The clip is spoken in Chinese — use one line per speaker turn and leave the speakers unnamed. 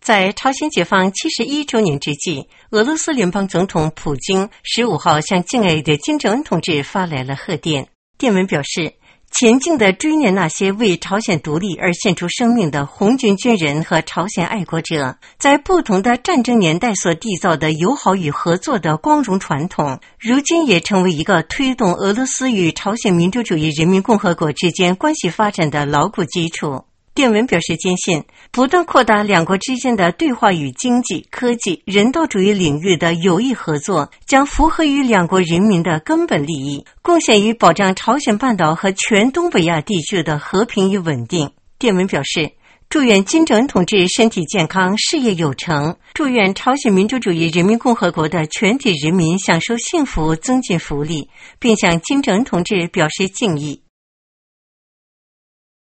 在朝鲜解放71周年之际，俄罗斯联邦总统普京15号向敬爱的金正恩同志发来了贺电。电文表示，前进地追念那些为朝鲜独立而献出生命的红军军人和朝鲜爱国者，在不同的战争年代所缔造的友好与合作的光荣传统，如今也成为一个推动俄罗斯与朝鲜民主主义人民共和国之间关系发展的牢固基础。电文表示坚信，不断扩大两国之间的对话与经济、科技、人道主义领域的有益合作，将符合于两国人民的根本利益，贡献于保障朝鲜半岛和全东北亚地区的和平与稳定。电文表示，祝愿金正恩同志身体健康，事业有成，祝愿朝鲜民主主义人民共和国的全体人民享受幸福，增进福利，并向金正恩同志表示敬意。